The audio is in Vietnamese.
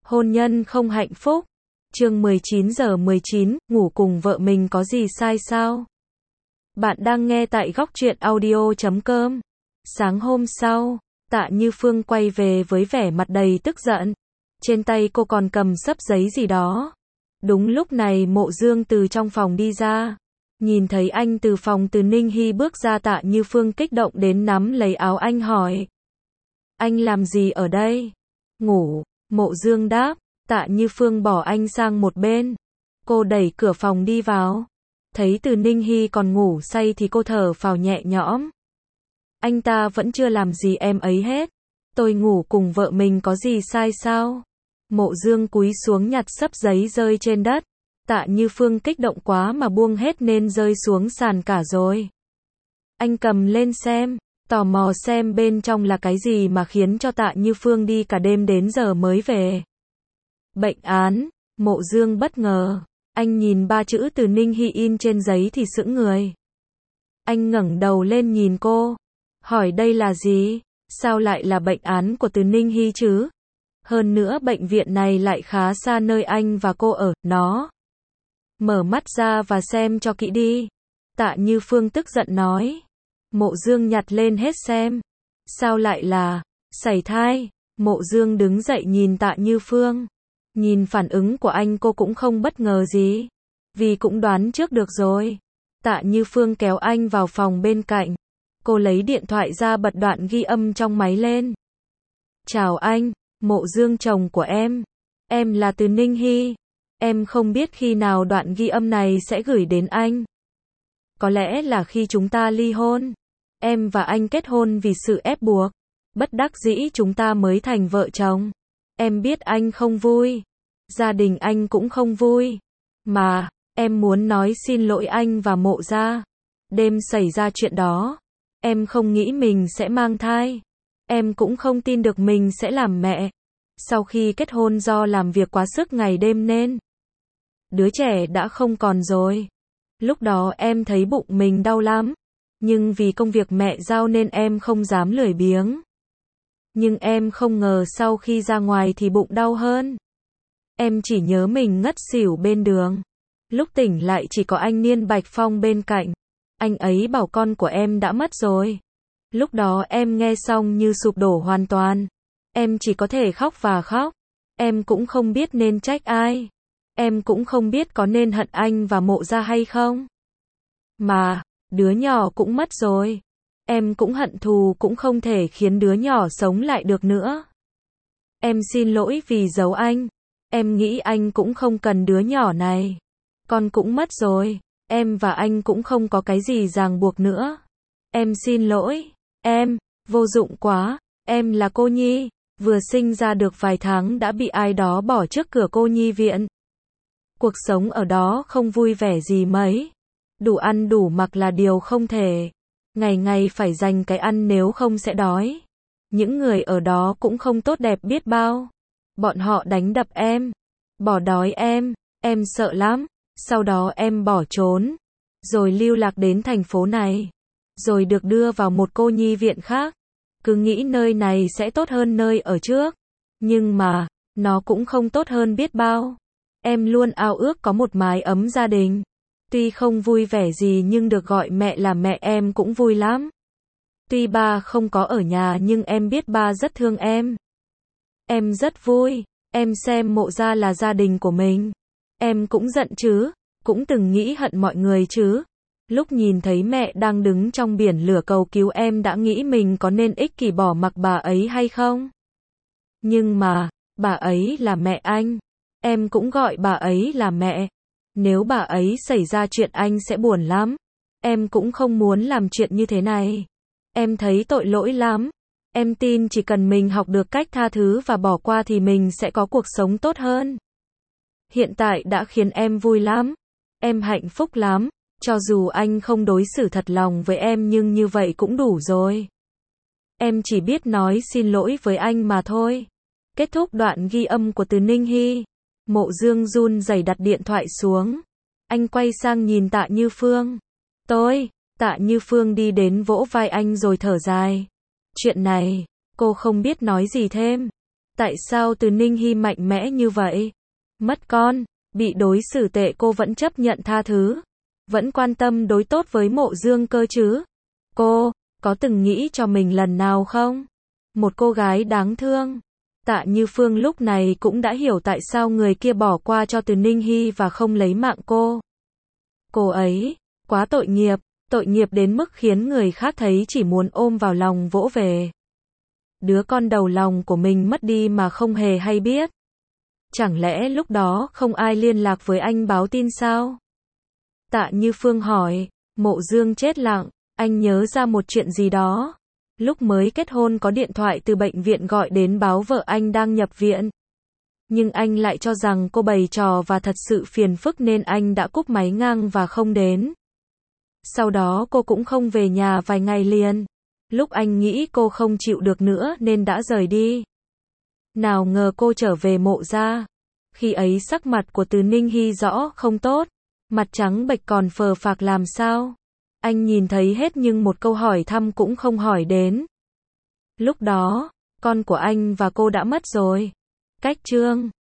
Hôn nhân không hạnh phúc. Chương 19:19, ngủ cùng vợ mình có gì sai sao? Bạn đang nghe tại Góc Truyện Audio.com. Sáng hôm sau, Tạ Như Phương quay về với vẻ mặt đầy tức giận. Trên tay cô còn cầm xấp giấy gì đó. Đúng lúc này Mộ Dương từ trong phòng đi ra. Nhìn thấy anh từ phòng Từ Ninh Hy bước ra, Tạ Như Phương kích động đến nắm lấy áo anh hỏi. Anh làm gì ở đây? Ngủ. Mộ Dương đáp. Tạ Như Phương bỏ anh sang một bên. Cô đẩy cửa phòng đi vào. Thấy Từ Ninh Hy còn ngủ say thì cô thở phào nhẹ nhõm. Anh ta vẫn chưa làm gì em ấy hết. Tôi ngủ cùng vợ mình có gì sai sao? Mộ Dương cúi xuống nhặt xấp giấy rơi trên đất. Tạ Như Phương kích động quá mà buông hết nên rơi xuống sàn cả rồi. Anh cầm lên xem, tò mò xem bên trong là cái gì mà khiến cho Tạ Như Phương đi cả đêm đến giờ mới về. Bệnh án. Mộ Dương bất ngờ. Anh nhìn ba chữ Từ Ninh Hy in trên giấy thì sững người. Anh ngẩng đầu lên nhìn cô. Hỏi đây là gì? Sao lại là bệnh án của Từ Ninh Hy chứ? Hơn nữa bệnh viện này lại khá xa nơi anh và cô ở, nó. Mở mắt ra và xem cho kỹ đi. Tạ Như Phương tức giận nói. Mộ Dương nhặt lên hết xem. Sao lại là sảy thai? Mộ Dương đứng dậy nhìn Tạ Như Phương. Nhìn phản ứng của anh cô cũng không bất ngờ gì. Vì cũng đoán trước được rồi. Tạ Như Phương kéo anh vào phòng bên cạnh. Cô lấy điện thoại ra bật đoạn ghi âm trong máy lên. Chào anh, Mộ Dương chồng của em. Em là Từ Ninh Hy. Em không biết khi nào đoạn ghi âm này sẽ gửi đến anh. Có lẽ là khi chúng ta ly hôn. Em và anh kết hôn vì sự ép buộc. Bất đắc dĩ chúng ta mới thành vợ chồng. Em biết anh không vui. Gia đình anh cũng không vui. Mà, em muốn nói xin lỗi anh và Mộ gia. Đêm xảy ra chuyện đó, em không nghĩ mình sẽ mang thai. Em cũng không tin được mình sẽ làm mẹ. Sau khi kết hôn do làm việc quá sức ngày đêm nên đứa trẻ đã không còn rồi. Lúc đó em thấy bụng mình đau lắm. Nhưng vì công việc mẹ giao nên em không dám lười biếng. Nhưng em không ngờ sau khi ra ngoài thì bụng đau hơn. Em chỉ nhớ mình ngất xỉu bên đường. Lúc tỉnh lại chỉ có anh Niên Bạch Phong bên cạnh. Anh ấy bảo con của em đã mất rồi. Lúc đó em nghe xong như sụp đổ hoàn toàn. Em chỉ có thể khóc và khóc. Em cũng không biết nên trách ai. Em cũng không biết có nên hận anh và Mộ gia hay không. Mà, đứa nhỏ cũng mất rồi. Em cũng hận thù cũng không thể khiến đứa nhỏ sống lại được nữa. Em xin lỗi vì giấu anh. Em nghĩ anh cũng không cần đứa nhỏ này. Con cũng mất rồi. Em và anh cũng không có cái gì ràng buộc nữa. Em xin lỗi. Em, vô dụng quá. Em là cô nhi. Vừa sinh ra được vài tháng đã bị ai đó bỏ trước cửa cô nhi viện. Cuộc sống ở đó không vui vẻ gì mấy. Đủ ăn đủ mặc là điều không thể. Ngày ngày phải dành cái ăn nếu không sẽ đói. Những người ở đó cũng không tốt đẹp biết bao. Bọn họ đánh đập em. Bỏ đói em sợ lắm. Sau đó em bỏ trốn. Rồi lưu lạc đến thành phố này. Rồi được đưa vào một cô nhi viện khác. Cứ nghĩ nơi này sẽ tốt hơn nơi ở trước. Nhưng mà, nó cũng không tốt hơn biết bao. Em luôn ao ước có một mái ấm gia đình. Tuy không vui vẻ gì nhưng được gọi mẹ là mẹ em cũng vui lắm. Tuy ba không có ở nhà nhưng em biết ba rất thương em. Em rất vui. Em xem Mộ gia là gia đình của mình. Em cũng giận chứ. Cũng từng nghĩ hận mọi người chứ. Lúc nhìn thấy mẹ đang đứng trong biển lửa cầu cứu em đã nghĩ mình có nên ích kỷ bỏ mặc bà ấy hay không? Nhưng mà, bà ấy là mẹ anh. Em cũng gọi bà ấy là mẹ. Nếu bà ấy xảy ra chuyện anh sẽ buồn lắm. Em cũng không muốn làm chuyện như thế này. Em thấy tội lỗi lắm. Em tin chỉ cần mình học được cách tha thứ và bỏ qua thì mình sẽ có cuộc sống tốt hơn. Hiện tại đã khiến em vui lắm. Em hạnh phúc lắm. Cho dù anh không đối xử thật lòng với em nhưng như vậy cũng đủ rồi. Em chỉ biết nói xin lỗi với anh mà thôi. Kết thúc đoạn ghi âm của Từ Ninh Hy. Mộ Dương run rẩy đặt điện thoại xuống. Anh quay sang nhìn Tạ Như Phương. Tạ Như Phương đi đến vỗ vai anh rồi thở dài. Chuyện này, cô không biết nói gì thêm. Tại sao Từ Ninh Hy mạnh mẽ như vậy? Mất con, bị đối xử tệ cô vẫn chấp nhận tha thứ, vẫn quan tâm đối tốt với Mộ Dương cơ chứ? Cô có từng nghĩ cho mình lần nào không? Một cô gái đáng thương. Tạ Như Phương lúc này cũng đã hiểu tại sao người kia bỏ qua cho Từ Ninh Hy và không lấy mạng cô. Cô ấy quá tội nghiệp đến mức khiến người khác thấy chỉ muốn ôm vào lòng vỗ về. Đứa con đầu lòng của mình mất đi mà không hề hay biết. Chẳng lẽ lúc đó không ai liên lạc với anh báo tin sao? Tạ Như Phương hỏi. Mộ Dương chết lặng, anh nhớ ra một chuyện gì đó. Lúc mới kết hôn có điện thoại từ bệnh viện gọi đến báo vợ anh đang nhập viện. Nhưng anh lại cho rằng cô bày trò và thật sự phiền phức nên anh đã cúp máy ngang và không đến. Sau đó cô cũng không về nhà vài ngày liền. Lúc anh nghĩ cô không chịu được nữa nên đã rời đi. Nào ngờ cô trở về Mộ gia. Khi ấy sắc mặt của Từ Ninh Hy rõ không tốt. Mặt trắng bệch còn phờ phạc làm sao? Anh nhìn thấy hết nhưng một câu hỏi thăm cũng không hỏi đến. Lúc đó, con của anh và cô đã mất rồi. Cách chương